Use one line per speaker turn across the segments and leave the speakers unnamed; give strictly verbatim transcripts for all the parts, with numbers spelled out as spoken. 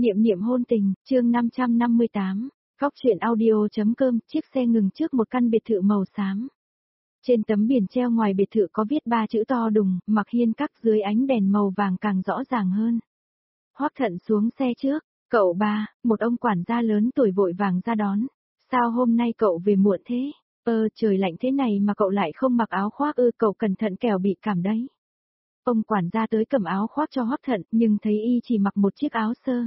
Niệm niệm hôn tình, chương năm trăm năm mươi tám, Góc truyện audio.com, chiếc xe ngừng trước một căn biệt thự màu xám. Trên tấm biển treo ngoài biệt thự có viết ba chữ to đùng, Mặc Hiên Các, dưới ánh đèn màu vàng càng rõ ràng hơn. Hoắc Thận xuống xe trước, cậu ba, một ông quản gia lớn tuổi vội vàng ra đón. Sao hôm nay cậu về muộn thế? Ơ, trời lạnh thế này mà cậu lại không mặc áo khoác ư, cậu cẩn thận kẻo bị cảm đấy. Ông quản gia tới cầm áo khoác cho Hoắc Thận, nhưng thấy y chỉ mặc một chiếc áo sơ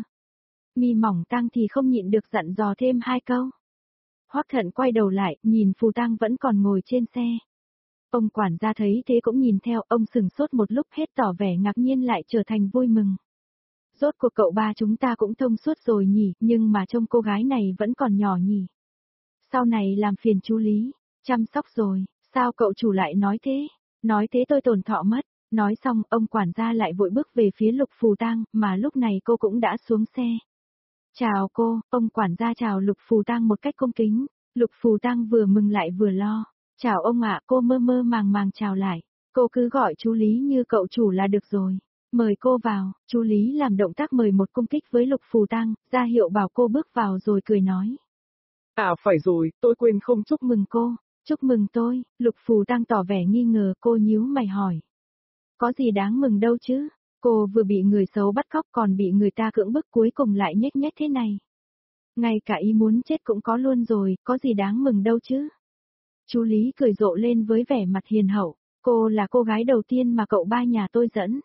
mi mỏng tang thì không nhịn được dặn dò thêm hai câu. Hoắc Thận quay đầu lại, nhìn Phù Tang vẫn còn ngồi trên xe. Ông quản gia thấy thế cũng nhìn theo, ông sừng sốt một lúc hết tỏ vẻ ngạc nhiên lại trở thành vui mừng. Rốt cuộc cậu ba chúng ta cũng thông suốt rồi nhỉ, nhưng mà trông cô gái này vẫn còn nhỏ nhỉ. Sau này làm phiền chú Lý, chăm sóc rồi, sao cậu chủ lại nói thế? Nói thế tôi tổn thọ mất. Nói xong, ông quản gia lại vội bước về phía Lục Phù Tang, mà lúc này cô cũng đã xuống xe. Chào cô, ông quản gia chào Lục Phù Tang một cách cung kính. Lục Phù Tang vừa mừng lại vừa lo. Chào ông ạ, cô mơ mơ màng màng chào lại. Cô cứ gọi chú Lý như cậu chủ là được rồi. Mời cô vào, chú Lý làm động tác mời một cung kích với Lục Phù Tang, ra hiệu bảo cô bước vào rồi cười nói.
À phải rồi, tôi quên không chúc
mừng cô, chúc mừng tôi. Lục Phù Tang tỏ vẻ nghi ngờ, cô nhíu mày hỏi. Có gì đáng mừng đâu chứ, cô vừa bị người xấu bắt cóc còn bị người ta cưỡng bức cuối cùng lại nhếch nhếch thế này. Ngay cả ý muốn chết cũng có luôn rồi, có gì đáng mừng đâu chứ. Chú Lý cười rộ lên với vẻ mặt hiền hậu, cô là cô gái đầu tiên mà cậu ba nhà tôi dẫn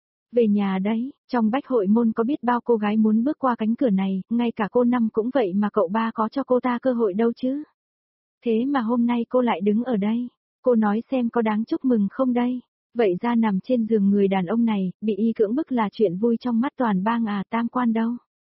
về nhà đấy, trong bách hội môn có biết bao cô gái muốn bước qua cánh cửa này, ngay cả cô Năm cũng vậy mà cậu ba có cho cô ta cơ hội đâu chứ. Thế mà hôm nay cô lại đứng ở đây, cô nói xem có đáng chúc mừng không đây. Vậy ra nằm trên giường người đàn ông này, bị y cưỡng bức là chuyện vui trong mắt toàn bang à, tam quan đâu.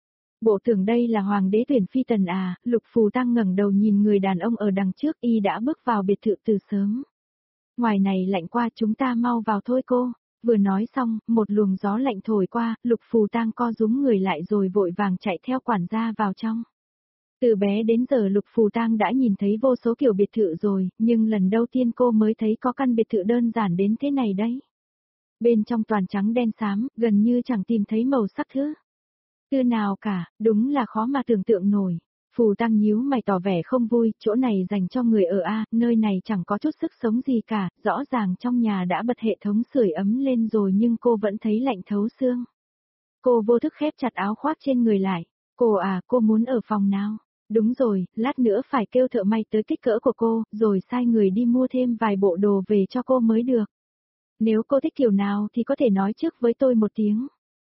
Bộ tưởng đây là hoàng đế tuyển phi tần à, Lục Phù Tang ngẩng đầu nhìn người đàn ông ở đằng trước, y đã bước vào biệt thự từ sớm. Ngoài này lạnh quá, chúng ta mau vào thôi cô. Vừa nói xong, một luồng gió lạnh thổi qua, Lục Phù Tang co rúm người lại rồi vội vàng chạy theo quản gia vào trong. Từ bé đến giờ Lục Phù Tang đã nhìn thấy vô số kiểu biệt thự rồi, nhưng lần đầu tiên cô mới thấy có căn biệt thự đơn giản đến thế này đấy. Bên trong toàn trắng đen xám, gần như chẳng tìm thấy màu sắc thứ tư nào cả, đúng là khó mà tưởng tượng nổi. Phù Tang nhíu mày tỏ vẻ không vui, chỗ này dành cho người ở A, nơi này chẳng có chút sức sống gì cả, rõ ràng trong nhà đã bật hệ thống sưởi ấm lên rồi nhưng cô vẫn thấy lạnh thấu xương. Cô vô thức khép chặt áo khoác trên người lại. Cô à, cô muốn ở phòng nào? Đúng rồi, lát nữa phải kêu thợ may tới kích cỡ của cô, rồi sai người đi mua thêm vài bộ đồ về cho cô mới được. Nếu cô thích kiểu nào thì có thể nói trước với tôi một tiếng.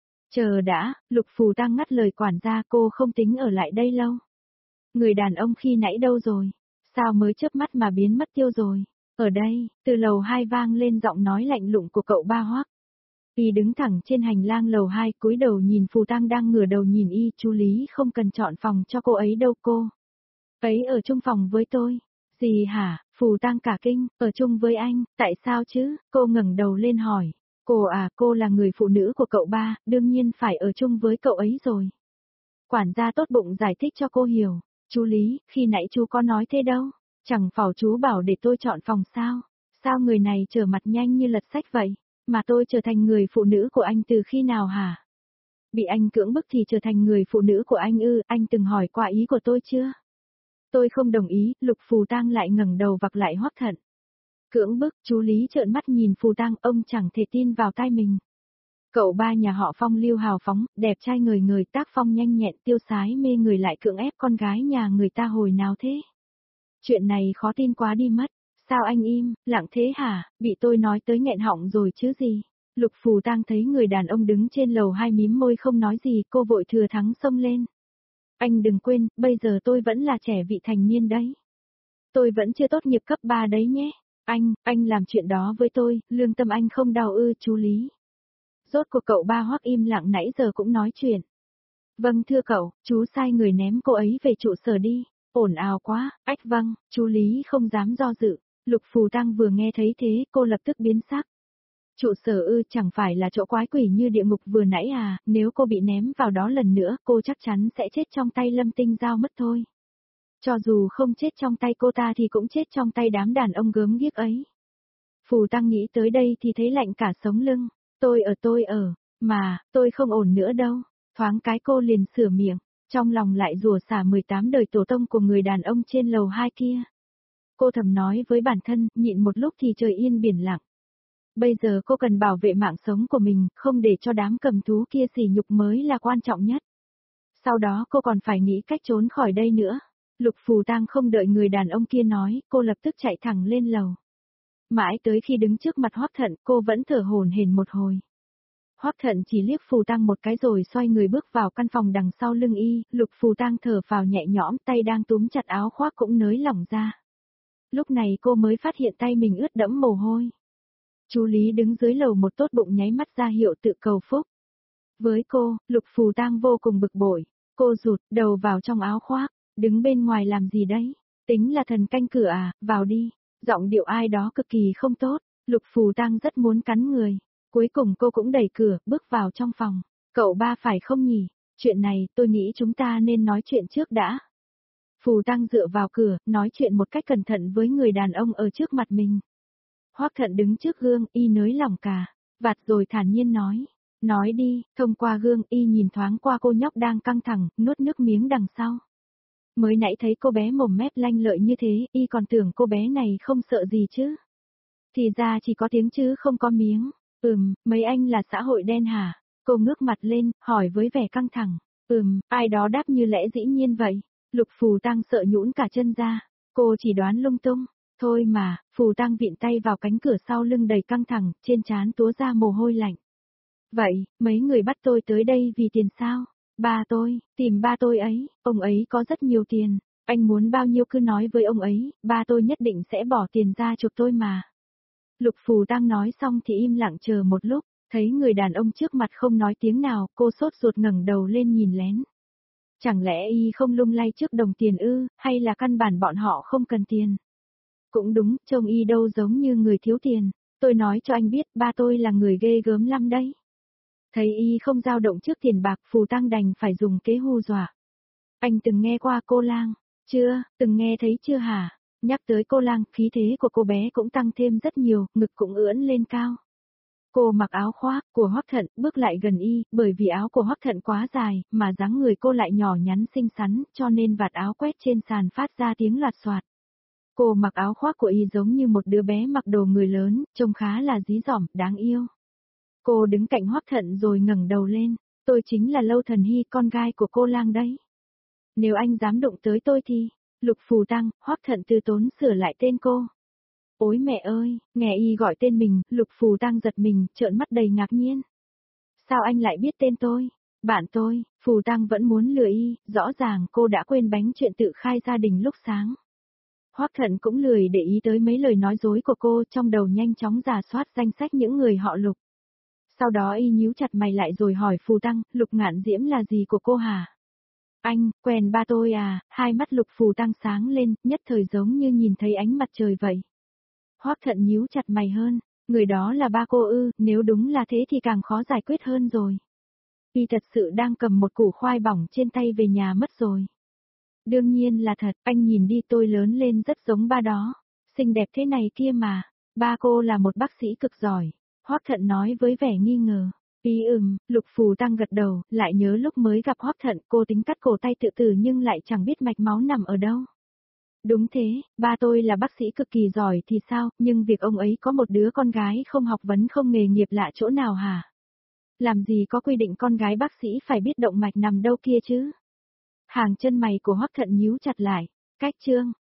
Chờ đã, Lục Phù Tang ngắt lời quản gia, cô không tính ở lại đây lâu. Người đàn ông khi nãy đâu rồi? Sao mới chớp mắt mà biến mất tiêu rồi? Ở đây, từ lầu hai vang lên giọng nói lạnh lùng của cậu ba Hoắc. Y đứng thẳng trên hành lang lầu hai, cúi đầu nhìn Phù Tang đang ngửa đầu nhìn y, chú Lý không cần chọn phòng cho cô ấy đâu cô. Ấy ở chung phòng với tôi. Gì hả? Phù Tang cả kinh, ở chung với anh, tại sao chứ? Cô ngẩng đầu lên hỏi. Cô à, cô là người phụ nữ của cậu ba, đương nhiên phải ở chung với cậu ấy rồi. Quản gia tốt bụng giải thích cho cô hiểu. Chú Lý, khi nãy chú có nói thế đâu. Chẳng phải chú bảo để tôi chọn phòng sao? Sao người này trở mặt nhanh như lật sách vậy? Mà tôi trở thành người phụ nữ của anh từ khi nào hả? Bị anh cưỡng bức thì trở thành người phụ nữ của anh ư, anh từng hỏi qua ý của tôi chưa? Tôi không đồng ý, Lục Phù Tang lại ngẩng đầu vặc lại Hoắc Thận. Cưỡng bức, chú Lý trợn mắt nhìn Phù Tang, ông chẳng thể tin vào tai mình. Cậu ba nhà họ Phong lưu hào phóng, đẹp trai người người, tác phong nhanh nhẹn, tiêu sái mê người lại cưỡng ép con gái nhà người ta hồi nào thế? Chuyện này khó tin quá đi mất. Sao anh im, lặng thế hả, bị tôi nói tới nghẹn họng rồi chứ gì? Lục Phù Tang thấy người đàn ông đứng trên lầu hai mím môi không nói gì, cô vội thừa thắng xông lên. Anh đừng quên, bây giờ tôi vẫn là trẻ vị thành niên đấy. Tôi vẫn chưa tốt nghiệp cấp ba đấy nhé. Anh, anh làm chuyện đó với tôi, lương tâm anh không đau ư, chú Lý. Rốt cuộc cậu ba Hoắc im lặng nãy giờ cũng nói chuyện. Vâng thưa cậu, chú sai người ném cô ấy về trụ sở đi. Ổn ào quá, ách vâng, chú Lý không dám do dự. Lục Phù Tang vừa nghe thấy thế, cô lập tức biến sắc. Trụ sở ư, chẳng phải là chỗ quái quỷ như địa ngục vừa nãy à, nếu cô bị ném vào đó lần nữa, cô chắc chắn sẽ chết trong tay Lâm Tinh Giao mất thôi. Cho dù không chết trong tay cô ta thì cũng chết trong tay đám đàn ông gớm ghiếc ấy. Phù Tang nghĩ tới đây thì thấy lạnh cả sống lưng. Tôi ở tôi ở, mà, tôi không ổn nữa đâu. Thoáng cái cô liền sửa miệng, trong lòng lại rủa xả mười tám đời tổ tông của người đàn ông trên lầu hai kia. Cô thầm nói với bản thân, nhịn một lúc thì trời yên biển lặng. Bây giờ cô cần bảo vệ mạng sống của mình, không để cho đám cầm thú kia sỉ nhục mới là quan trọng nhất. Sau đó cô còn phải nghĩ cách trốn khỏi đây nữa. Lục Phù Tang không đợi người đàn ông kia nói, cô lập tức chạy thẳng lên lầu. Mãi tới khi đứng trước mặt Hoắc Thận, cô vẫn thở hổn hển một hồi. Hoắc Thận chỉ liếc Phù Tang một cái rồi xoay người bước vào căn phòng đằng sau lưng y, Lục Phù Tang thở vào nhẹ nhõm, tay đang túm chặt áo khoác cũng nới lỏng ra. Lúc này cô mới phát hiện tay mình ướt đẫm mồ hôi. Chú Lý đứng dưới lầu một tốt bụng nháy mắt ra hiệu tự cầu phúc. Với cô, Lục Phù Tang vô cùng bực bội, cô rụt đầu vào trong áo khoác, đứng bên ngoài làm gì đấy, tính là thần canh cửa à, vào đi, giọng điệu ai đó cực kỳ không tốt, Lục Phù Tang rất muốn cắn người, cuối cùng cô cũng đẩy cửa, bước vào trong phòng, cậu ba phải không nhỉ, chuyện này tôi nghĩ chúng ta nên nói chuyện trước đã. Phù Tang dựa vào cửa, nói chuyện một cách cẩn thận với người đàn ông ở trước mặt mình. Hoắc Thận đứng trước gương, y nới lỏng cả, vạt rồi thản nhiên nói. Nói đi, thông qua gương y nhìn thoáng qua cô nhóc đang căng thẳng, nuốt nước miếng đằng sau. Mới nãy thấy cô bé mồm mép lanh lợi như thế, y còn tưởng cô bé này không sợ gì chứ. Thì ra chỉ có tiếng chứ không có miếng. Ừm, mấy anh là xã hội đen hả? Cô ngước mặt lên, hỏi với vẻ căng thẳng. Ừm, ai đó đáp như lẽ dĩ nhiên vậy. Lục Phù Tang sợ nhũn cả chân ra. Cô chỉ đoán lung tung. Thôi mà, Phù Tang vịn tay vào cánh cửa sau lưng đầy căng thẳng, trên trán túa ra mồ hôi lạnh. Vậy, mấy người bắt tôi tới đây vì tiền sao? Ba tôi, tìm ba tôi ấy, ông ấy có rất nhiều tiền, anh muốn bao nhiêu cứ nói với ông ấy, ba tôi nhất định sẽ bỏ tiền ra chuộc tôi mà. Lục Phù Tang nói xong thì im lặng chờ một lúc, thấy người đàn ông trước mặt không nói tiếng nào, cô sốt ruột ngẩng đầu lên nhìn lén. Chẳng lẽ y không lung lay trước đồng tiền ư, hay là căn bản bọn họ không cần tiền? Cũng đúng, trông y đâu giống như người thiếu tiền, tôi nói cho anh biết ba tôi là người ghê gớm lắm đấy. Thấy y không dao động trước tiền bạc, Phù Tang đành phải dùng kế hù dọa. Anh từng nghe qua cô lang? Chưa, từng nghe thấy chưa hả? Nhắc tới cô lang, khí thế của cô bé cũng tăng thêm rất nhiều, ngực cũng ưỡn lên cao. Cô mặc áo khoác của Hoắc Thận, bước lại gần y, bởi vì áo của Hoắc Thận quá dài, mà dáng người cô lại nhỏ nhắn xinh xắn, cho nên vạt áo quét trên sàn phát ra tiếng loạt soạt. Cô mặc áo khoác của y giống như một đứa bé mặc đồ người lớn, trông khá là dí dỏm, đáng yêu. Cô đứng cạnh Hoắc Thận rồi ngẩng đầu lên, tôi chính là Lâu Thần Hy, con gái của cô lang đấy. Nếu anh dám đụng tới tôi thì, Lục Phù Tang, Hoắc Thận từ tốn sửa lại tên cô. Ôi mẹ ơi, nghe y gọi tên mình, Lục Phù Tang giật mình, trợn mắt đầy ngạc nhiên. Sao anh lại biết tên tôi? Bạn tôi, Phù Tang vẫn muốn lừa y, rõ ràng cô đã quên bánh chuyện tự khai gia đình lúc sáng. Hoắc Thận cũng lười để ý tới mấy lời nói dối của cô, trong đầu nhanh chóng rà soát danh sách những người họ Lục. Sau đó y nhíu chặt mày lại rồi hỏi Phù Tang, Lục Ngạn Diễm là gì của cô hả? Anh, quen ba tôi à, hai mắt Lục Phù Tang sáng lên, nhất thời giống như nhìn thấy ánh mặt trời vậy. Hoắc Thận nhíu chặt mày hơn, người đó là ba cô ư, nếu đúng là thế thì càng khó giải quyết hơn rồi. Y thật sự đang cầm một củ khoai bỏng trên tay về nhà mất rồi. Đương nhiên là thật, anh nhìn đi, tôi lớn lên rất giống ba đó, xinh đẹp thế này kia mà, ba cô là một bác sĩ cực giỏi. Hoắc Thận nói với vẻ nghi ngờ. Ý ừm, Lục Phù Tang gật đầu, lại nhớ lúc mới gặp Hoắc Thận, cô tính cắt cổ tay tự tử nhưng lại chẳng biết mạch máu nằm ở đâu. Đúng thế, ba tôi là bác sĩ cực kỳ giỏi thì sao, nhưng việc ông ấy có một đứa con gái không học vấn không nghề nghiệp lạ chỗ nào hả? Làm gì có quy định con gái bác sĩ phải biết động mạch nằm đâu kia chứ? Hàng chân mày của Hoắc Thận nhíu chặt lại. Cách chương,